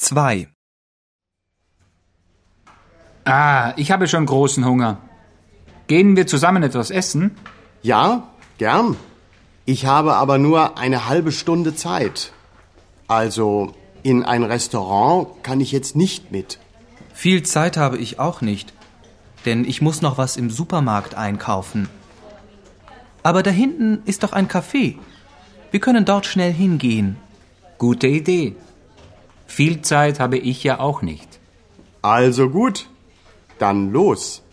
2. Ich habe schon großen Hunger. Gehen wir zusammen etwas essen? Ja, gern. Ich habe aber nur eine halbe Stunde Zeit. Also in ein Restaurant kann ich jetzt nicht mit. Viel Zeit habe ich auch nicht, denn ich muss noch was im Supermarkt einkaufen. Aber da hinten ist doch ein Café. Wir können dort schnell hingehen. Gute Idee. Viel Zeit habe ich ja auch nicht. Also gut, dann los.